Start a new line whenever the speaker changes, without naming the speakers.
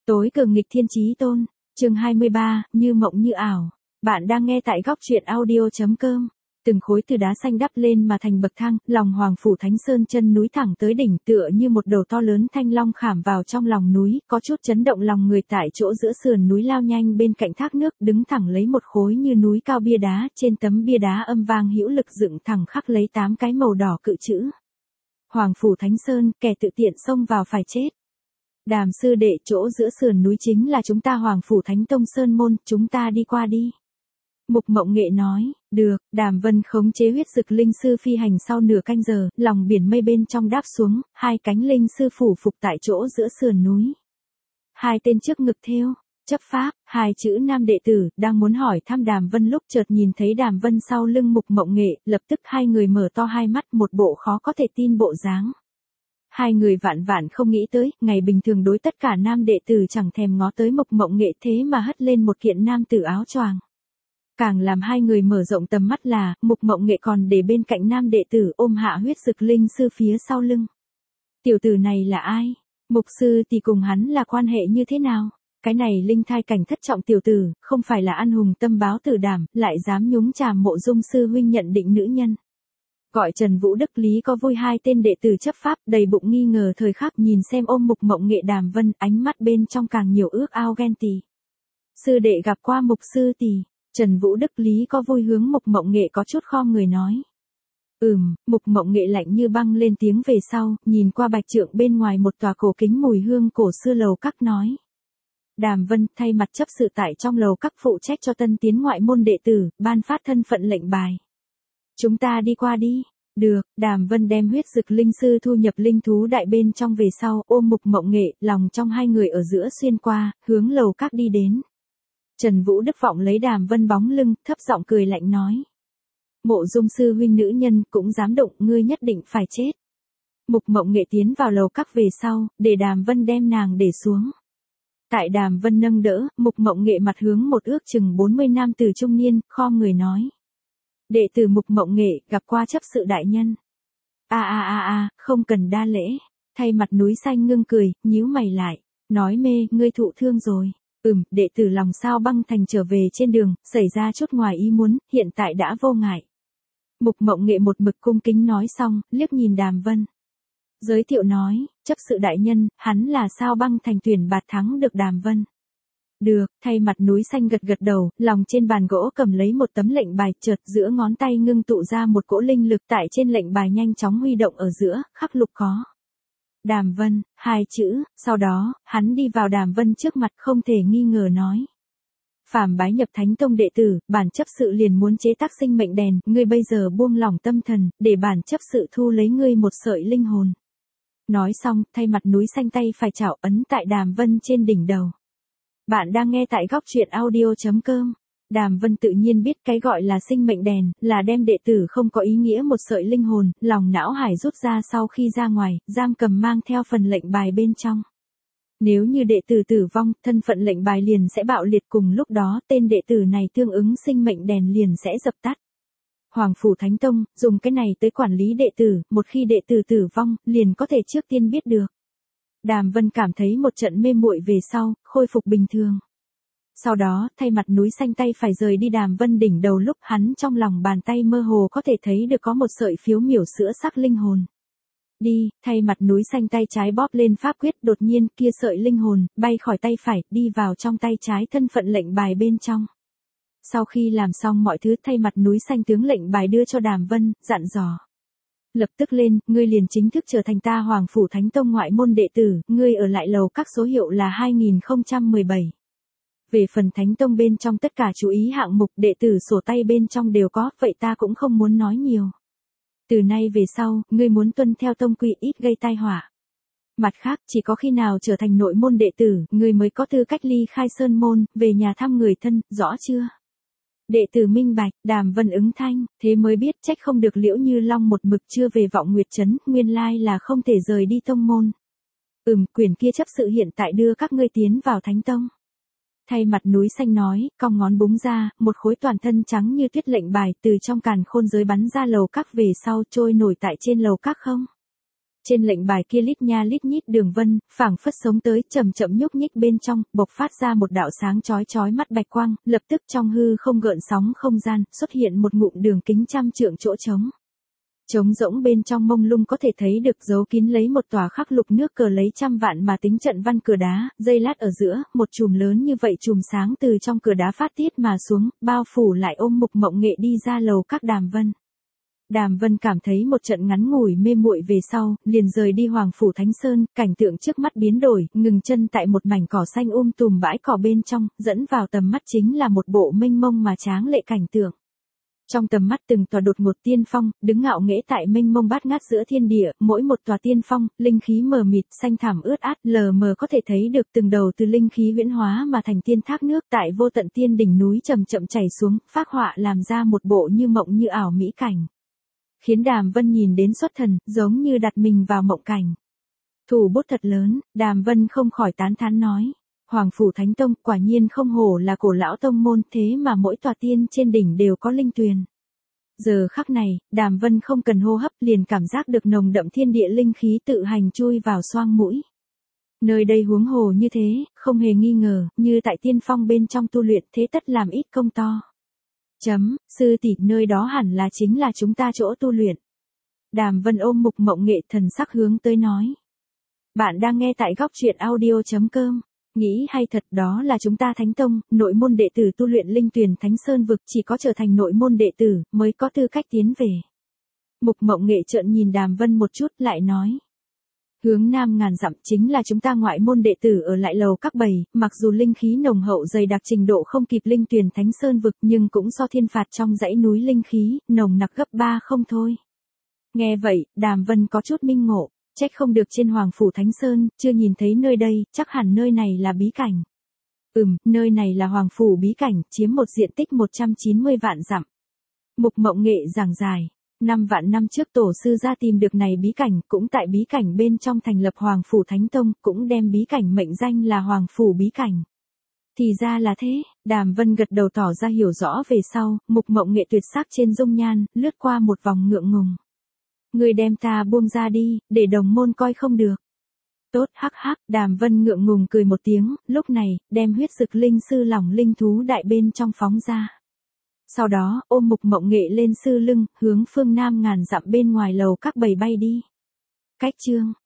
Tối cường nghịch thiên chí tôn, chương 23, như mộng như ảo. Bạn đang nghe tại góc truyện audio.com. Từng khối từ đá xanh đắp lên mà thành bậc thang, lòng Hoàng Phủ Thánh Sơn chân núi thẳng tới đỉnh tựa như một đầu to lớn thanh long khảm vào trong lòng núi, có chút chấn động lòng người tại chỗ giữa sườn núi lao nhanh bên cạnh thác nước đứng thẳng lấy một khối như núi cao bia đá, trên tấm bia đá âm vang hữu lực dựng thẳng khắc lấy 8 cái màu đỏ cự chữ. Hoàng Phủ Thánh Sơn, kẻ tự tiện xông vào phải chết. Đàm sư đệ, chỗ giữa sườn núi chính là chúng ta Hoàng Phủ Thánh Tông Sơn môn, chúng ta đi qua đi. Mục Mộng Nghệ nói, được. Đàm Vân khống chế huyết dực linh sư phi hành sau nửa canh giờ, lòng biển mây bên trong đáp xuống, hai cánh linh sư phủ phục tại chỗ giữa sườn núi. Hai tên trước ngực thêu chấp pháp, hai chữ nam đệ tử, đang muốn hỏi thăm Đàm Vân lúc chợt nhìn thấy Đàm Vân sau lưng Mục Mộng Nghệ, lập tức hai người mở to hai mắt, một bộ khó có thể tin bộ dáng. Hai người vạn vạn không nghĩ tới, ngày bình thường đối tất cả nam đệ tử chẳng thèm ngó tới Mục Mộng Nghệ, thế mà hất lên một kiện nam tử áo choàng. Càng làm hai người mở rộng tầm mắt là, Mục Mộng Nghệ còn để bên cạnh nam đệ tử ôm hạ huyết dực linh sư phía sau lưng. Tiểu tử này là ai? Mục sư thì cùng hắn là quan hệ như thế nào? Cái này linh thai cảnh thất trọng tiểu tử, không phải là ăn hùng tâm báo tử đảm, lại dám nhúng chàm Mộ Dung sư huynh nhận định nữ nhân. Gọi Trần Vũ Đức Lý có vui hai tên đệ tử chấp pháp, đầy bụng nghi ngờ thời khắc nhìn xem ôm Mục Mộng Nghệ Đàm Vân, ánh mắt bên trong càng nhiều ước ao ghen tị. Sư đệ gặp qua Mục sư tỷ. Trần Vũ Đức Lý có vui hướng Mục Mộng Nghệ có chút khom người nói. Mục Mộng Nghệ lạnh như băng lên tiếng về sau, nhìn qua bạch trượng bên ngoài một tòa cổ kính mùi hương cổ xưa lầu các nói. Đàm Vân thay mặt chấp sự tại trong lầu các phụ trách cho tân tiến ngoại môn đệ tử, ban phát thân phận lệnh bài. Chúng ta đi qua đi. Được. Đàm Vân đem huyết dực linh sư thu nhập linh thú đại bên trong về sau, ôm Mục Mộng Nghệ, lòng trong hai người ở giữa xuyên qua, hướng lầu các đi đến. Trần Vũ Đức vọng lấy Đàm Vân bóng lưng, thấp giọng cười lạnh nói. Mộ Dung sư huynh nữ nhân cũng dám động, ngươi nhất định phải chết. Mục Mộng Nghệ tiến vào lầu các về sau, để Đàm Vân đem nàng để xuống. Tại Đàm Vân nâng đỡ, Mục Mộng Nghệ mặt hướng một ước chừng 40 nam tử trung niên, khom người nói. Đệ tử Mục Mộng Nghệ, gặp qua chấp sự đại nhân. Không cần đa lễ. Thay mặt núi xanh ngưng cười, nhíu mày lại. Nói mê, ngươi thụ thương rồi. Đệ tử lòng sao băng thành trở về trên đường, xảy ra chút ngoài ý muốn, hiện tại đã vô ngại. Mục Mộng Nghệ một mực cung kính nói xong, liếc nhìn Đàm Vân. Giới thiệu nói, chấp sự đại nhân, hắn là sao băng thành tuyển bạt thắng được Đàm Vân. Được. Thay mặt núi xanh gật gật đầu, lòng trên bàn gỗ cầm lấy một tấm lệnh bài, chợt giữa ngón tay ngưng tụ ra một cỗ linh lực tại trên lệnh bài nhanh chóng huy động ở giữa, khắc lục có. Đàm Vân, hai chữ, sau đó, hắn đi vào Đàm Vân trước mặt không thể nghi ngờ nói. Phàm bái nhập Thánh Tông đệ tử, bản chấp sự liền muốn chế tác sinh mệnh đèn, ngươi bây giờ buông lỏng tâm thần, để bản chấp sự thu lấy ngươi một sợi linh hồn. Nói xong, thay mặt núi xanh tay phải chảo ấn tại Đàm Vân trên đỉnh đầu. Bạn đang nghe tại góc truyện audio.com. Đàm Vân tự nhiên biết cái gọi là sinh mệnh đèn, là đem đệ tử không có ý nghĩa một sợi linh hồn, lòng não hải rút ra sau khi ra ngoài, giam cầm mang theo phần lệnh bài bên trong. Nếu như đệ tử tử vong, thân phận lệnh bài liền sẽ bạo liệt, cùng lúc đó tên đệ tử này tương ứng sinh mệnh đèn liền sẽ dập tắt. Hoàng Phủ Thánh Tông, dùng cái này tới quản lý đệ tử, một khi đệ tử tử vong, liền có thể trước tiên biết được. Đàm Vân cảm thấy một trận mê muội về sau, khôi phục bình thường. Sau đó, thay mặt núi xanh tay phải rời đi Đàm Vân đỉnh đầu lúc hắn trong lòng bàn tay mơ hồ có thể thấy được có một sợi phiếu miểu sữa sắc linh hồn. Đi. Thay mặt núi xanh tay trái bóp lên pháp quyết, đột nhiên kia sợi linh hồn bay khỏi tay phải, đi vào trong tay trái thân phận lệnh bài bên trong. Sau khi làm xong mọi thứ, thay mặt núi xanh tướng lệnh bài đưa cho Đàm Vân, dặn dò. Lập tức lên, ngươi liền chính thức trở thành ta Hoàng Phủ Thánh Tông ngoại môn đệ tử, ngươi ở lại lầu các số hiệu là 2017. Về phần Thánh Tông bên trong tất cả chú ý hạng mục đệ tử sổ tay bên trong đều có, vậy ta cũng không muốn nói nhiều. Từ nay về sau, ngươi muốn tuân theo tông quy, ít gây tai họa. Mặt khác, chỉ có khi nào trở thành nội môn đệ tử, ngươi mới có tư cách ly khai sơn môn, về nhà thăm người thân, rõ chưa? Đệ tử minh bạch. Đàm Vân ứng thanh, thế mới biết trách không được Liễu Như Long một mực chưa về Vọng Nguyệt Trấn, nguyên lai là không thể rời đi tông môn. Quyền kia chấp sự hiện tại đưa các ngươi tiến vào Thánh Tông. Thay mặt núi xanh nói, cong ngón búng ra, một khối toàn thân trắng như tuyết lệnh bài từ trong càn khôn giới bắn ra lầu các về sau, trôi nổi tại trên lầu các không. Trên lệnh bài kia lít nha lít nhít đường vân, phảng phất sống tới, chậm chậm nhúc nhích bên trong, bộc phát ra một đạo sáng chói chói mắt bạch quang, lập tức trong hư không gợn sóng không gian, xuất hiện một ngụm đường kính 100 trượng chỗ trống. Trống rỗng bên trong mông lung có thể thấy được giấu kín lấy một tòa khắc lục nước cờ lấy 100 vạn mà tính trận văn cửa đá, dây lát ở giữa, một chùm lớn như vậy chùm sáng từ trong cửa đá phát tiết mà xuống, bao phủ lại ôm Mục Mộng Nghệ đi ra lầu các Đàm Vân. Đàm Vân cảm thấy một trận ngắn ngủi mê muội về sau, liền rời đi Hoàng Phủ Thánh Sơn, cảnh tượng trước mắt biến đổi, ngừng chân tại một mảnh cỏ xanh tùm bãi cỏ bên trong, dẫn vào tầm mắt chính là một bộ mênh mông mà tráng lệ cảnh tượng. Trong tầm mắt từng tòa đột ngột tiên phong, đứng ngạo nghễ tại mênh mông bát ngát giữa thiên địa, mỗi một tòa tiên phong, linh khí mờ mịt, xanh thẳm ướt át, lờ mờ có thể thấy được từng đầu từ linh khí huyễn hóa mà thành tiên thác nước tại vô tận tiên đỉnh núi chậm chậm chảy xuống, phác họa làm ra một bộ như mộng như ảo mỹ cảnh. Khiến Đàm Vân nhìn đến xuất thần, giống như đặt mình vào mộng cảnh. Thủ bút thật lớn, Đàm Vân không khỏi tán thán nói. Hoàng Phủ Thánh Tông quả nhiên không hổ là cổ lão tông môn, thế mà mỗi tòa tiên trên đỉnh đều có linh tuyền. Giờ khắc này, Đàm Vân không cần hô hấp liền cảm giác được nồng đậm thiên địa linh khí tự hành chui vào xoang mũi. Nơi đây huống hồ như thế, không hề nghi ngờ, như tại tiên phong bên trong tu luyện thế tất làm ít công to. Sư tỷ, nơi đó hẳn là chính là chúng ta chỗ tu luyện. Đàm Vân ôm Mục Mộng Nghệ thần sắc hướng tới nói. Bạn đang nghe tại góc truyện audio.com. Nghĩ hay thật, đó là chúng ta Thánh Tông, nội môn đệ tử tu luyện linh tuyền Thánh Sơn vực, chỉ có trở thành nội môn đệ tử mới có tư cách tiến về. Mục Mộng Nghệ trợn nhìn Đàm Vân một chút lại nói. Hướng nam ngàn dặm chính là chúng ta ngoại môn đệ tử ở lại lầu các 7, mặc dù linh khí nồng hậu dày đặc trình độ không kịp linh tuyền Thánh Sơn vực nhưng cũng so thiên phạt trong dãy núi linh khí, nồng nặc gấp 3 không thôi. Nghe vậy, Đàm Vân có chút minh ngộ. Trách không được trên Hoàng Phủ Thánh Sơn, chưa nhìn thấy nơi đây, chắc hẳn nơi này là bí cảnh. Nơi này là Hoàng Phủ bí cảnh, chiếm một diện tích 190 vạn dặm. Mục Mộng Nghệ giảng giải, 5 vạn năm trước tổ sư ra tìm được này bí cảnh, cũng tại bí cảnh bên trong thành lập Hoàng Phủ Thánh Tông, cũng đem bí cảnh mệnh danh là Hoàng Phủ bí cảnh. Thì ra là thế, Đàm Vân gật đầu tỏ ra hiểu rõ về sau, Mục Mộng Nghệ tuyệt sắc trên dung nhan, lướt qua một vòng ngượng ngùng. Người đem ta buông ra đi, để đồng môn coi không được. Tốt, hắc hắc, Đàm Vân ngượng ngùng cười một tiếng, lúc này, đem huyết dực linh sư lỏng linh thú đại bên trong phóng ra. Sau đó, ôm Mục Mộng Nghệ lên sư lưng, hướng phương nam ngàn dặm bên ngoài lầu các 7 bay đi. Cách chương